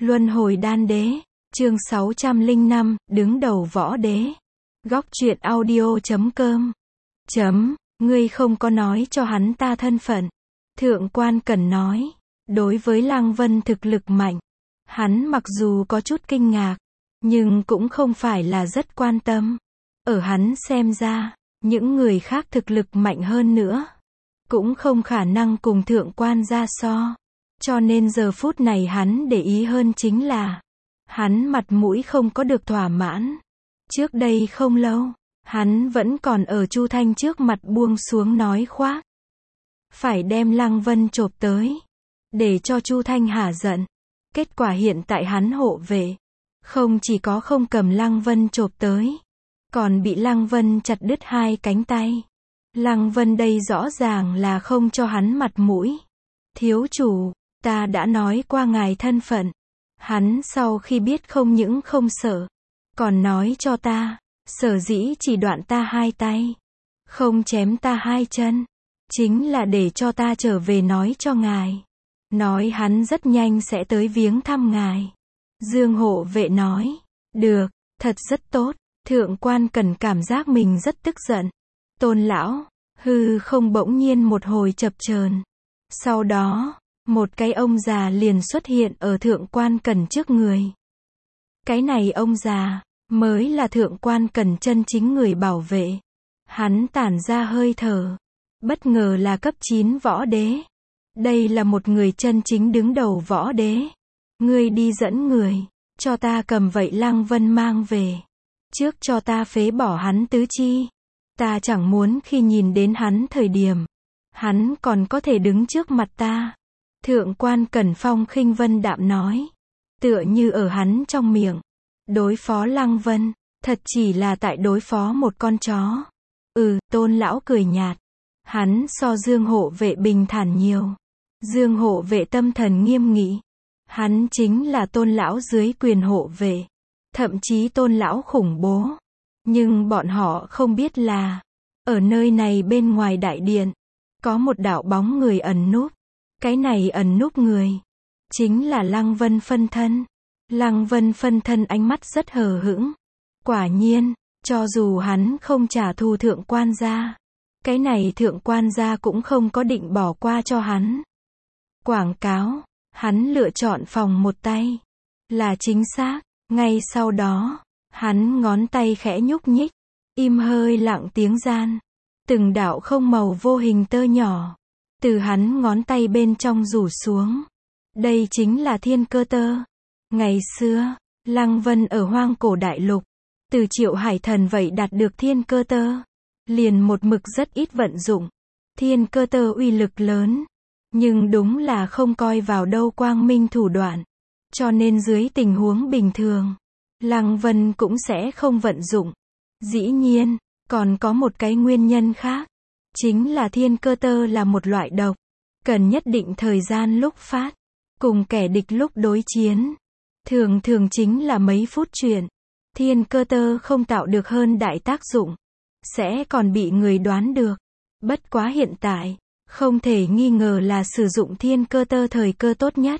Luân hồi đan đế, chương 605, đứng đầu võ đế. Góc truyện audio.com. Ngươi không có nói cho hắn ta thân phận. Thượng quan Cẩn nói, đối với Lăng Vân thực lực mạnh, hắn mặc dù có chút kinh ngạc, nhưng cũng không phải là rất quan tâm. Ở hắn xem ra, những người khác thực lực mạnh hơn nữa, cũng không khả năng cùng thượng quan gia so. Cho nên giờ phút này hắn để ý hơn chính là, hắn mặt mũi không có được thỏa mãn. Trước đây không lâu, hắn vẫn còn ở Chu Thanh trước mặt buông xuống nói khoác. Phải đem Lăng Vân chộp tới, để cho Chu Thanh hả giận. Kết quả hiện tại hắn hộ vệ, không chỉ có không cầm Lăng Vân chộp tới, còn bị Lăng Vân chặt đứt hai cánh tay. Lăng Vân đây rõ ràng là không cho hắn mặt mũi. Thiếu chủ, ta đã nói qua ngài thân phận. Hắn sau khi biết không những không sợ, còn nói cho ta, sở dĩ chỉ đoạn ta hai tay, không chém ta hai chân, chính là để cho ta trở về nói cho ngài. Nói hắn rất nhanh sẽ tới viếng thăm ngài. Dương hộ vệ nói, được, thật rất tốt. Thượng quan Cẩn cảm giác mình rất tức giận. Tôn lão, hư không bỗng nhiên một hồi chập chờn. Sau đó, một cái ông già liền xuất hiện ở thượng quan Cẩn trước người. Cái này ông già, mới là thượng quan Cẩn chân chính người bảo vệ. Hắn tản ra hơi thở. Bất ngờ là cấp 9 võ đế. Đây là một người chân chính đứng đầu võ đế. Ngươi đi dẫn người, cho ta cầm vậy Lăng Vân mang về. Trước cho ta phế bỏ hắn tứ chi. Ta chẳng muốn khi nhìn đến hắn thời điểm, hắn còn có thể đứng trước mặt ta. Thượng quan Cẩn phong khinh vân đạm nói. Tựa như ở hắn trong miệng. Đối phó Lăng Vân, thật chỉ là tại đối phó một con chó. Tôn lão cười nhạt. Hắn so Dương hộ vệ bình thản nhiều. Dương hộ vệ tâm thần nghiêm nghị. Hắn chính là tôn lão dưới quyền hộ vệ. Thậm chí tôn lão khủng bố. Nhưng bọn họ không biết là, ở nơi này bên ngoài đại điện, có một đạo bóng người ẩn núp. Cái này ẩn núp người, chính là Lăng Vân phân thân. Lăng Vân phân thân ánh mắt rất hờ hững. Quả nhiên, cho dù hắn không trả thù thượng quan gia, cái này thượng quan gia cũng không có định bỏ qua cho hắn. Quảng cáo, hắn lựa chọn phòng một tay, là chính xác. Ngay sau đó, hắn ngón tay khẽ nhúc nhích, im hơi lặng tiếng gian. Từng đạo không màu vô hình tơ nhỏ, từ hắn ngón tay bên trong rủ xuống. Đây chính là thiên cơ tơ. Ngày xưa, Lăng Vân ở hoang cổ đại lục, từ Triệu Hải Thần vậy đạt được thiên cơ tơ. Liền một mực rất ít vận dụng. Thiên cơ tơ uy lực lớn, nhưng đúng là không coi vào đâu quang minh thủ đoạn. Cho nên dưới tình huống bình thường, Lăng Vân cũng sẽ không vận dụng. Dĩ nhiên, còn có một cái nguyên nhân khác. Chính là thiên cơ tơ là một loại độc. Cần nhất định thời gian lúc phát. Cùng kẻ địch lúc đối chiến. Thường thường chính là mấy phút chuyện. Thiên cơ tơ không tạo được hơn đại tác dụng. Sẽ còn bị người đoán được. Bất quá hiện tại, không thể nghi ngờ là sử dụng thiên cơ tơ thời cơ tốt nhất.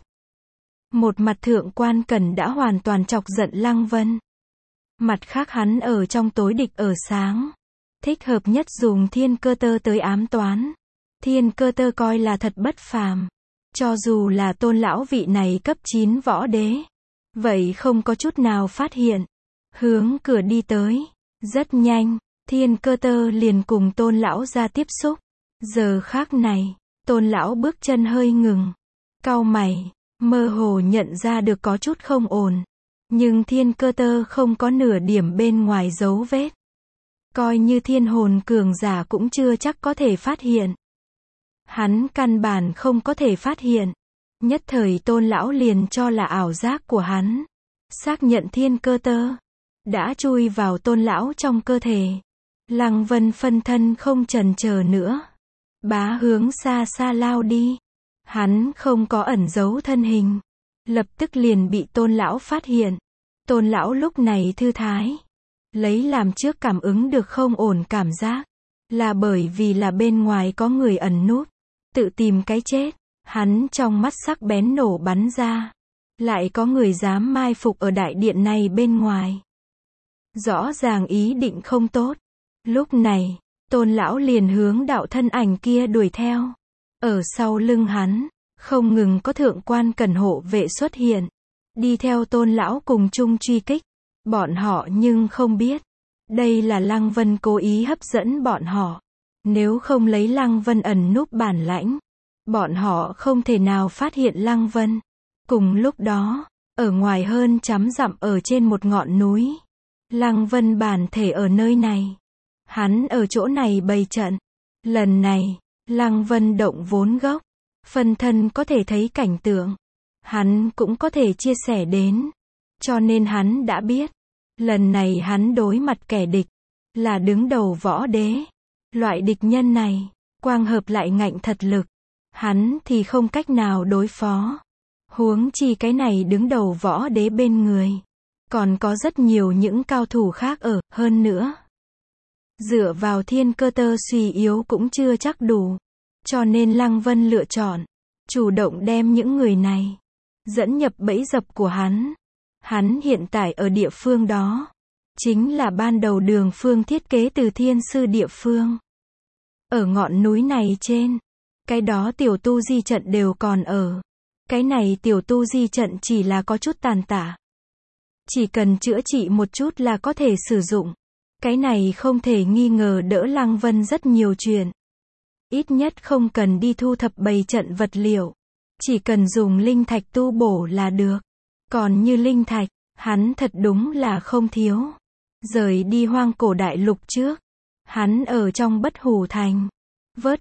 Một mặt thượng quan Cẩn đã hoàn toàn chọc giận Lăng Vân. Mặt khác hắn ở trong tối địch ở sáng. Thích hợp nhất dùng thiên cơ tơ tới ám toán. Thiên cơ tơ coi là thật bất phàm. Cho dù là tôn lão vị này cấp 9 võ đế, vậy không có chút nào phát hiện. Hướng cửa đi tới. Rất nhanh, thiên cơ tơ liền cùng tôn lão ra tiếp xúc. Giờ khác này, tôn lão bước chân hơi ngừng. Cau mày. Mơ hồ nhận ra được có chút không ổn. Nhưng thiên cơ tơ không có nửa điểm bên ngoài dấu vết. Coi như thiên hồn cường giả cũng chưa chắc có thể phát hiện. Hắn căn bản không có thể phát hiện. Nhất thời tôn lão liền cho là ảo giác của hắn. Xác nhận thiên cơ tơ đã chui vào tôn lão trong cơ thể. Lăng Vân phân thân không chần chờ nữa. Bá hướng xa xa lao đi. Hắn không có ẩn giấu thân hình. Lập tức liền bị tôn lão phát hiện. Tôn lão lúc này thư thái. Lấy làm trước cảm ứng được không ổn cảm giác. Là bởi vì là bên ngoài có người ẩn núp. Tự tìm cái chết. Hắn trong mắt sắc bén nổ bắn ra. Lại có người dám mai phục ở đại điện này bên ngoài. Rõ ràng ý định không tốt. Lúc này, Tôn lão liền hướng đạo thân ảnh kia đuổi theo. Ở sau lưng hắn, không ngừng có thượng quan Cẩn hộ vệ xuất hiện. Đi theo Tôn lão cùng chung truy kích. Bọn họ nhưng không biết. Đây là Lăng Vân cố ý hấp dẫn bọn họ. Nếu không lấy Lăng Vân ẩn núp bản lãnh, bọn họ không thể nào phát hiện Lăng Vân. Cùng lúc đó, ở ngoài hơn 100 dặm ở trên một ngọn núi, Lăng Vân bản thể ở nơi này. Hắn ở chỗ này bày trận. Lần này, Lăng Vân động vốn gốc. Phân thân có thể thấy cảnh tượng. Hắn cũng có thể chia sẻ đến. Cho nên hắn đã biết. Lần này hắn đối mặt kẻ địch. Là đứng đầu võ đế. Loại địch nhân này, quang hợp lại ngạnh thật lực. Hắn thì không cách nào đối phó. Huống chi cái này đứng đầu võ đế bên người. Còn có rất nhiều những cao thủ khác ở, hơn nữa. Dựa vào thiên cơ tơ suy yếu cũng chưa chắc đủ. Cho nên Lăng Vân lựa chọn, chủ động đem những người này dẫn nhập bẫy dập của hắn. Hắn hiện tại ở địa phương đó, chính là ban đầu Đường Phương thiết kế từ thiên sư địa phương. Ở ngọn núi này trên, cái đó tiểu tu di trận đều còn ở. Cái này tiểu tu di trận chỉ là có chút tàn tả. Chỉ cần chữa trị một chút là có thể sử dụng. Cái này không thể nghi ngờ đỡ Lăng Vân rất nhiều chuyện. Ít nhất không cần đi thu thập bày trận vật liệu. Chỉ cần dùng linh thạch tu bổ là được. Còn như linh thạch, hắn thật đúng là không thiếu. Rời đi hoang cổ đại lục trước, hắn ở trong Bất Hủ Thành, vớt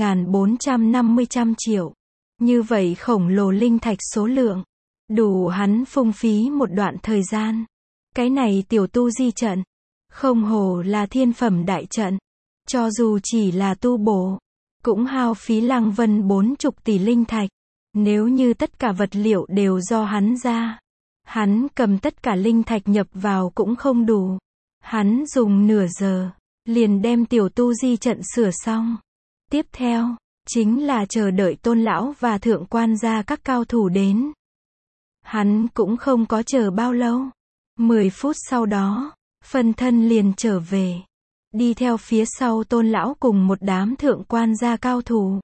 2.450 triệu. Như vậy khổng lồ linh thạch số lượng, đủ hắn phung phí một đoạn thời gian. Cái này tiểu tu di trận, không hổ là thiên phẩm đại trận. Cho dù chỉ là tu bổ, cũng hao phí Lăng Vân 40 tỷ linh thạch. Nếu như tất cả vật liệu đều do hắn ra, hắn cầm tất cả linh thạch nhập vào cũng không đủ. Hắn dùng nửa giờ, liền đem tiểu tu di trận sửa xong. Tiếp theo, chính là chờ đợi Tôn lão và thượng quan gia các cao thủ đến. Hắn cũng không có chờ bao lâu. 10 phút sau đó, phân thân liền trở về. Đi theo phía sau Tôn lão cùng một đám thượng quan gia cao thủ.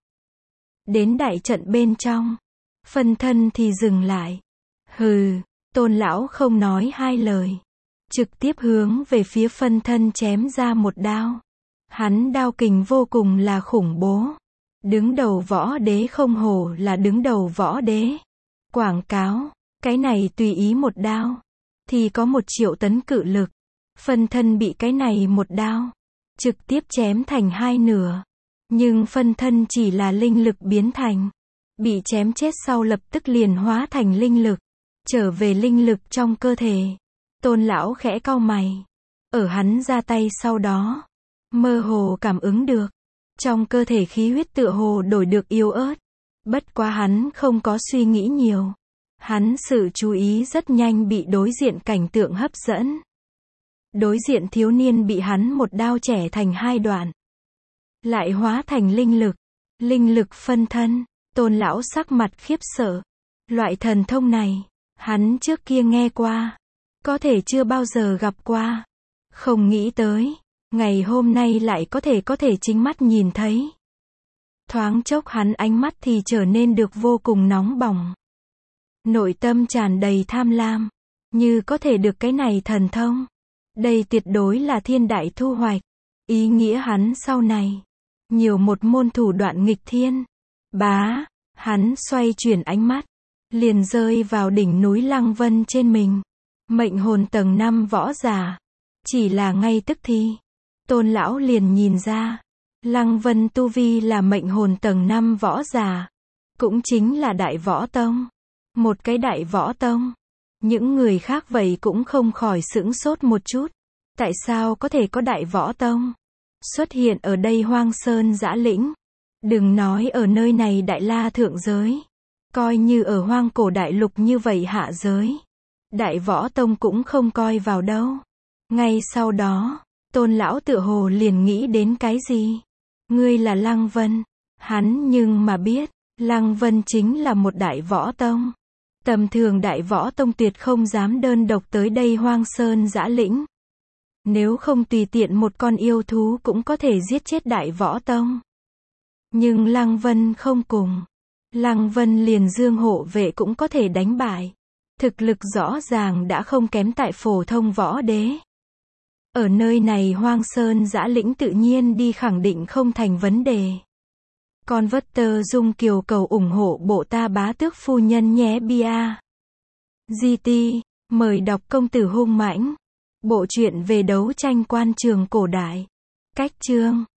Đến đại trận bên trong, phân thân thì dừng lại. Hừ, Tôn lão không nói hai lời. Trực tiếp hướng về phía phân thân chém ra một đao. Hắn đao kình vô cùng là khủng bố. Đứng đầu võ đế không hổ là đứng đầu võ đế. Quảng cáo, cái này tùy ý một đao, thì có 1 triệu tấn cự lực. Phân thân bị cái này một đao, trực tiếp chém thành 2 nửa. Nhưng phân thân chỉ là linh lực biến thành. Bị chém chết sau lập tức liền hóa thành linh lực. Trở về linh lực trong cơ thể. Tôn lão khẽ cau mày. Ở hắn ra tay sau đó, mơ hồ cảm ứng được. Trong cơ thể khí huyết tựa hồ đổi được yếu ớt. Bất quá hắn không có suy nghĩ nhiều. Hắn sự chú ý rất nhanh bị đối diện cảnh tượng hấp dẫn. Đối diện thiếu niên bị hắn một đao chẻ thành 2 đoạn. Lại hóa thành linh lực phân thân. Tôn lão sắc mặt khiếp sợ. Loại thần thông này, hắn trước kia nghe qua. Có thể chưa bao giờ gặp qua. Không nghĩ tới, ngày hôm nay lại có thể chính mắt nhìn thấy. Thoáng chốc hắn ánh mắt thì trở nên được vô cùng nóng bỏng. Nội tâm tràn đầy tham lam. Như có thể được cái này thần thông. Đây tuyệt đối là thiên đại thu hoạch. Ý nghĩa hắn sau này. Nhiều một môn thủ đoạn nghịch thiên. Bá, hắn xoay chuyển ánh mắt. Liền rơi vào đỉnh núi Lăng Vân trên mình. Mệnh hồn tầng 5 võ giả. Chỉ là ngay tức thì. Tôn lão liền nhìn ra. Lăng Vân tu vi là mệnh hồn tầng 5 võ giả. Cũng chính là đại võ tông. Một cái đại võ tông. Những người khác vậy cũng không khỏi sửng sốt một chút. Tại sao có thể có đại võ tông xuất hiện ở đây hoang sơn dã lĩnh? Đừng nói ở nơi này đại la thượng giới. Coi như ở hoang cổ đại lục như vậy hạ giới. Đại võ tông cũng không coi vào đâu. Ngay sau đó, Tôn lão tựa hồ liền nghĩ đến cái gì? Ngươi là Lăng Vân. Hắn nhưng mà biết, Lăng Vân chính là một đại võ tông. Tầm thường đại võ tông tuyệt không dám đơn độc tới đây hoang sơn dã lĩnh. Nếu không tùy tiện một con yêu thú cũng có thể giết chết đại võ tông. Nhưng Lăng Vân không cùng. Lăng Vân liền Dương hộ vệ cũng có thể đánh bại. Thực lực rõ ràng đã không kém tại phổ thông võ đế. Ở nơi này hoang sơn dã lĩnh tự nhiên đi khẳng định không thành vấn đề. Con vất tơ dung kiều cầu ủng hộ bộ ta bá tước phu nhân nhé bia. GT, mời đọc Công tử hung mãnh. Bộ truyện về đấu tranh quan trường cổ đại. Cách chương